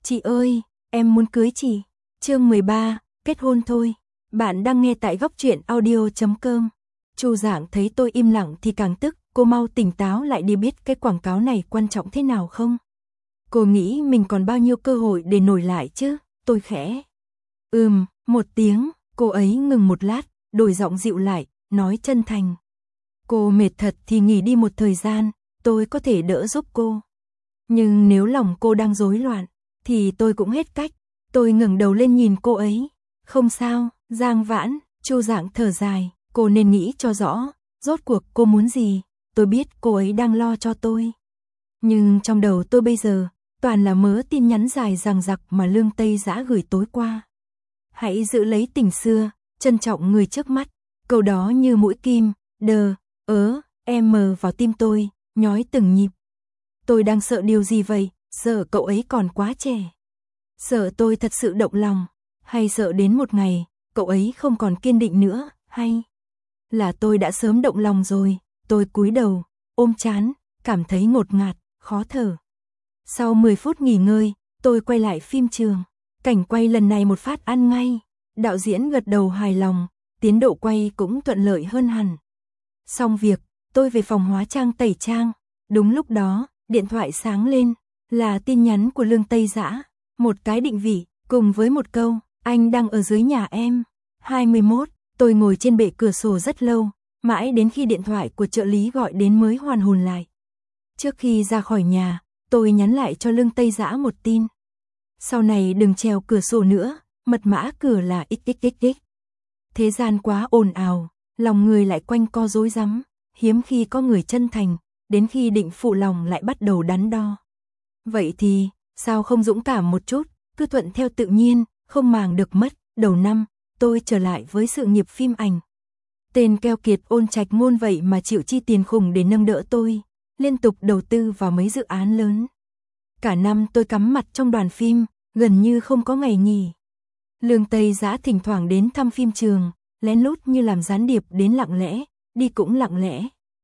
Chị ơi, em muốn cưới chị. Chương 13, kết hôn thôi. Bạn đang nghe tại góc truyện audio.com. Chu Dạng thấy tôi im lặng thì càng tức, cô mau tỉnh táo lại đi, biết cái quảng cáo này quan trọng thế nào không? Cô nghĩ mình còn bao nhiêu cơ hội để nổi lại chứ? Tôi khẽ. Một tiếng, cô ấy ngừng một lát, đổi giọng dịu lại, nói chân thành. Cô mệt thật thì nghỉ đi một thời gian, tôi có thể đỡ giúp cô. Nhưng nếu lòng cô đang rối loạn, thì tôi cũng hết cách. Tôi ngẩng đầu lên nhìn cô ấy. Không sao, Giang Vãn. Chu Dạng thở dài, cô nên nghĩ cho rõ, rốt cuộc cô muốn gì. Tôi biết cô ấy đang lo cho tôi. Nhưng trong đầu tôi bây giờ, toàn là mớ tin nhắn dài dằng dặc mà Lương Tây Dã gửi tối qua. Hãy giữ lấy tình xưa, trân trọng người trước mắt. Câu đó như mũi kim, vào tim tôi, nhói từng nhịp. Tôi đang sợ điều gì vậy? Sợ cậu ấy còn quá trẻ. Sợ tôi thật sự động lòng, hay sợ đến một ngày, cậu ấy không còn kiên định nữa, hay là tôi đã sớm động lòng rồi. Tôi cúi đầu, ôm trán, cảm thấy ngột ngạt, khó thở. Sau 10 phút nghỉ ngơi, tôi quay lại phim trường. Cảnh quay lần này một phát ăn ngay. Đạo diễn gật đầu hài lòng, tiến độ quay cũng thuận lợi hơn hẳn. Xong việc, tôi về phòng hóa trang tẩy trang. Đúng lúc đó, điện thoại sáng lên, là tin nhắn của Lương Tây Dã. Một cái định vị, cùng với một câu, anh đang ở dưới nhà em. 21, tôi ngồi trên bệ cửa sổ rất lâu, mãi đến khi điện thoại của trợ lý gọi đến mới hoàn hồn lại. Trước khi ra khỏi nhà, tôi nhắn lại cho Lương Tây Dã một tin. Sau này đừng trèo cửa sổ nữa, mật mã cửa là XXXX. Thế gian quá ồn ào, lòng người lại quanh co rối rắm, hiếm khi có người chân thành, đến khi định phụ lòng lại bắt đầu đắn đo. Vậy thì, sao không dũng cảm một chút, cứ thuận theo tự nhiên, không màng được mất. Đầu năm, tôi trở lại với sự nghiệp phim ảnh. Tên keo kiệt Ôn Trạch Ngôn vậy mà chịu chi tiền khủng để nâng đỡ tôi, liên tục đầu tư vào mấy dự án lớn. Cả năm tôi cắm mặt trong đoàn phim, gần như không có ngày nghỉ. Lương Tây Dã thỉnh thoảng đến thăm phim trường, lén lút như làm gián điệp đến lặng lẽ, đi cũng lặng lẽ.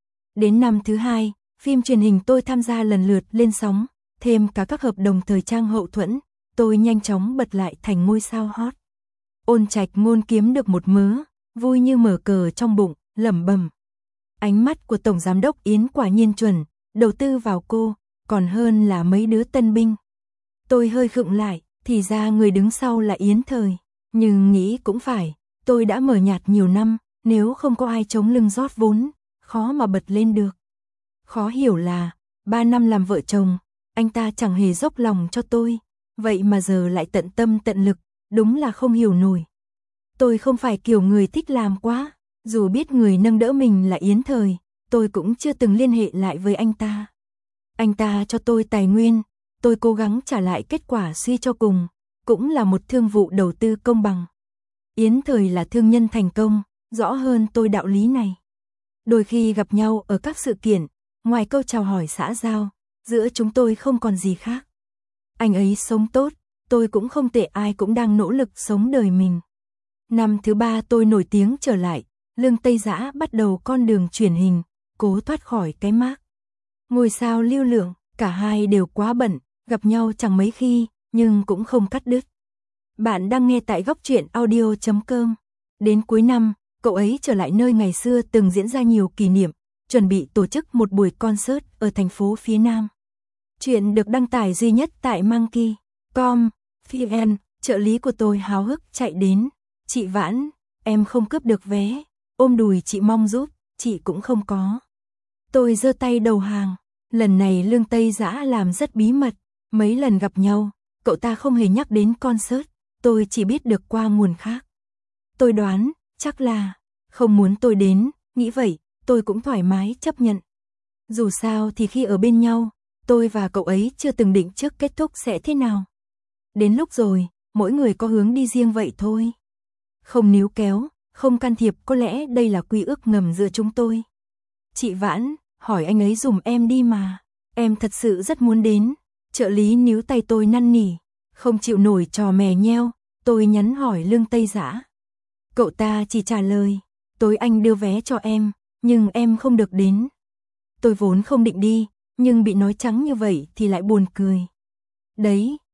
Đến năm thứ 2, phim truyền hình tôi tham gia lần lượt lên sóng, thêm cả các hợp đồng thời trang hậu thuẫn, tôi nhanh chóng bật lại thành ngôi sao hot. Ôn Trạch Ngôn kiếm được một mớ, vui như mở cờ trong bụng, lẩm bẩm. Ánh mắt của Tổng Giám đốc Yến quả nhiên chuẩn, đầu tư vào cô, còn hơn là mấy đứa tân binh. Tôi hơi khựng lại, thì ra người đứng sau là Yến Thời. Nhưng nghĩ cũng phải, tôi đã mờ nhạt nhiều năm, nếu không có ai chống lưng rót vốn, khó mà bật lên được. Khó hiểu là, 3 năm làm vợ chồng, anh ta chẳng hề dốc lòng cho tôi, vậy mà giờ lại tận tâm tận lực, đúng là không hiểu nổi. Tôi không phải kiểu người thích làm quá, dù biết người nâng đỡ mình là Yến Thời, tôi cũng chưa từng liên hệ lại với anh ta. Anh ta cho tôi tài nguyên, tôi cố gắng trả lại kết quả suy cho cùng, cũng là một thương vụ đầu tư công bằng. Yến Thời là thương nhân thành công, rõ hơn tôi đạo lý này. Đôi khi gặp nhau ở các sự kiện, ngoài câu chào hỏi xã giao, giữa chúng tôi không còn gì khác. Anh ấy sống tốt, tôi cũng không tệ, ai cũng đang nỗ lực sống đời mình. Năm thứ 3 tôi nổi tiếng trở lại, Lương Tây Dã bắt đầu con đường truyền hình, cố thoát khỏi cái mác ngôi sao lưu lượng, cả hai đều quá bận, gặp nhau chẳng mấy khi, nhưng cũng không cắt đứt. Bạn đang nghe tại góc truyện audio.com. Đến cuối năm, cậu ấy trở lại nơi ngày xưa từng diễn ra nhiều kỷ niệm, chuẩn bị tổ chức một buổi concert ở thành phố phía Nam. Chuyện được đăng tải duy nhất tại Monkey.com. VN, trợ lý của tôi háo hức chạy đến. Chị Vãn, em không cướp được vé. Ôm đùi chị mong giúp, chị cũng không có. Tôi giơ tay đầu hàng. Lần này Lương Tây Dã làm rất bí mật. Mấy lần gặp nhau, cậu ta không hề nhắc đến concert. Tôi chỉ biết được qua nguồn khác. Tôi đoán, chắc là không muốn tôi đến. Nghĩ vậy, tôi cũng thoải mái chấp nhận. Dù sao thì khi ở bên nhau, tôi và cậu ấy chưa từng định trước kết thúc sẽ thế nào. Đến lúc rồi, mỗi người có hướng đi riêng vậy thôi. Không níu kéo, không can thiệp, có lẽ đây là quy ước ngầm giữa chúng tôi. Chị Vãn, hỏi anh ấy giùm em đi mà. Em thật sự rất muốn đến. Trợ lý níu tay tôi năn nỉ. Không chịu nổi trò mè nheo, tôi nhắn hỏi Lương Tây Dã. Cậu ta chỉ trả lời, tối anh đưa vé cho em, nhưng em không được đến. Tôi vốn không định đi, nhưng bị nói trắng như vậy thì lại buồn cười. Đấy,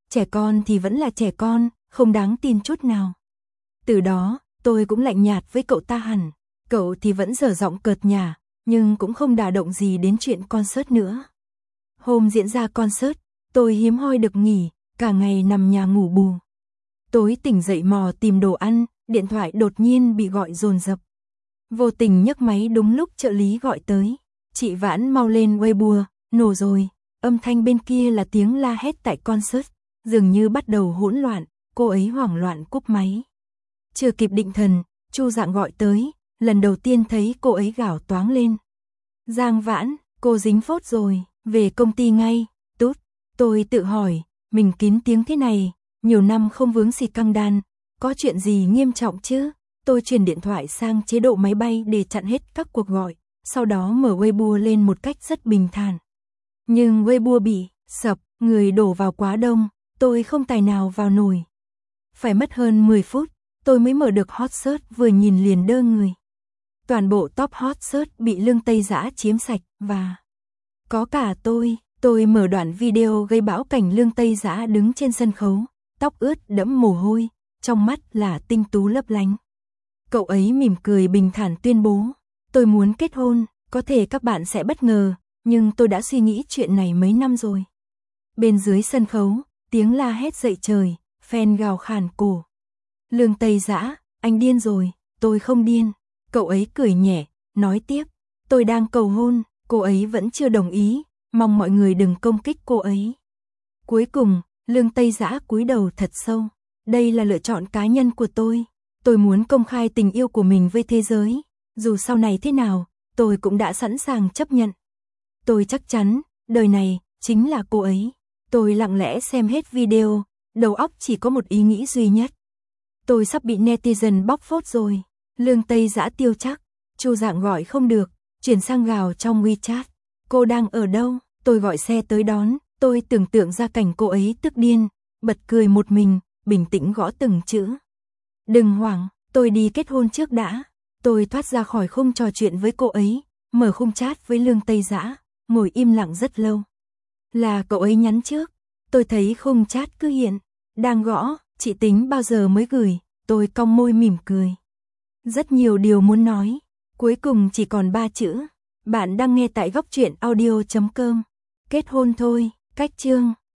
trẻ con thì vẫn là trẻ con, không đáng tin chút nào. Từ đó, tôi cũng lạnh nhạt với cậu ta hẳn, cậu thì vẫn dở giọng cợt nhả, nhưng cũng không đả động gì đến chuyện concert nữa. Hôm diễn ra concert, tôi hiếm hoi được nghỉ, cả ngày nằm nhà ngủ bù. Tối tỉnh dậy mò tìm đồ ăn, điện thoại đột nhiên bị gọi dồn dập. Vô tình nhấc máy đúng lúc trợ lý gọi tới. Chị Vãn mau lên Weibo, nổ rồi. Âm thanh bên kia là tiếng la hét tại concert, dường như bắt đầu hỗn loạn, cô ấy hoảng loạn cúp máy. Chưa kịp định thần, Chu Dạng gọi tới, lần đầu tiên thấy cô ấy gào toáng lên. Giang Vãn, cô dính phốt rồi, về công ty ngay, tút. Tôi tự hỏi, mình kín tiếng thế này, nhiều năm không vướng xì căng đan, có chuyện gì nghiêm trọng chứ? Tôi chuyển điện thoại sang chế độ máy bay để chặn hết các cuộc gọi, sau đó mở Weibo lên một cách rất bình thản. Nhưng Weibo bị sập, người đổ vào quá đông, tôi không tài nào vào nổi. Phải mất hơn 10 phút, tôi mới mở được hot search, vừa nhìn liền đơ người. Toàn bộ top hot search bị Lương Tây Dã chiếm sạch và có cả tôi mở đoạn video gây bão cảnh Lương Tây Dã đứng trên sân khấu, tóc ướt đẫm mồ hôi, trong mắt là tinh tú lấp lánh. Cậu ấy mỉm cười bình thản tuyên bố, tôi muốn kết hôn, có thể các bạn sẽ bất ngờ, nhưng tôi đã suy nghĩ chuyện này mấy năm rồi. Bên dưới sân khấu, tiếng la hét dậy trời, fan gào khàn cổ. Lương Tây Dã, anh điên rồi, tôi không điên. Cậu ấy cười nhẹ, nói tiếp, tôi đang cầu hôn, cô ấy vẫn chưa đồng ý, mong mọi người đừng công kích cô ấy. Cuối cùng, Lương Tây Dã cúi đầu thật sâu, đây là lựa chọn cá nhân của tôi muốn công khai tình yêu của mình với thế giới, dù sau này thế nào, tôi cũng đã sẵn sàng chấp nhận. Tôi chắc chắn, đời này, chính là cô ấy. Tôi lặng lẽ xem hết video, đầu óc chỉ có một ý nghĩ duy nhất. Tôi sắp bị netizen bóc phốt rồi. Lương Tây Dã tiêu chắc, Chu Dạng gọi không được, chuyển sang gào trong WeChat. Cô đang ở đâu? Tôi gọi xe tới đón, tôi tưởng tượng ra cảnh cô ấy tức điên, bật cười một mình, bình tĩnh gõ từng chữ. Đừng hoảng, tôi đi kết hôn trước đã. Tôi thoát ra khỏi khung trò chuyện với cô ấy, mở khung chat với Lương Tây Dã, ngồi im lặng rất lâu. Là cậu ấy nhắn trước, tôi thấy khung chat cứ hiện, đang gõ, chị tính bao giờ mới gửi, tôi cong môi mỉm cười. Rất nhiều điều muốn nói, cuối cùng chỉ còn 3 chữ. Bạn đang nghe tại góc truyện audio.com. Kết hôn thôi, cách chương.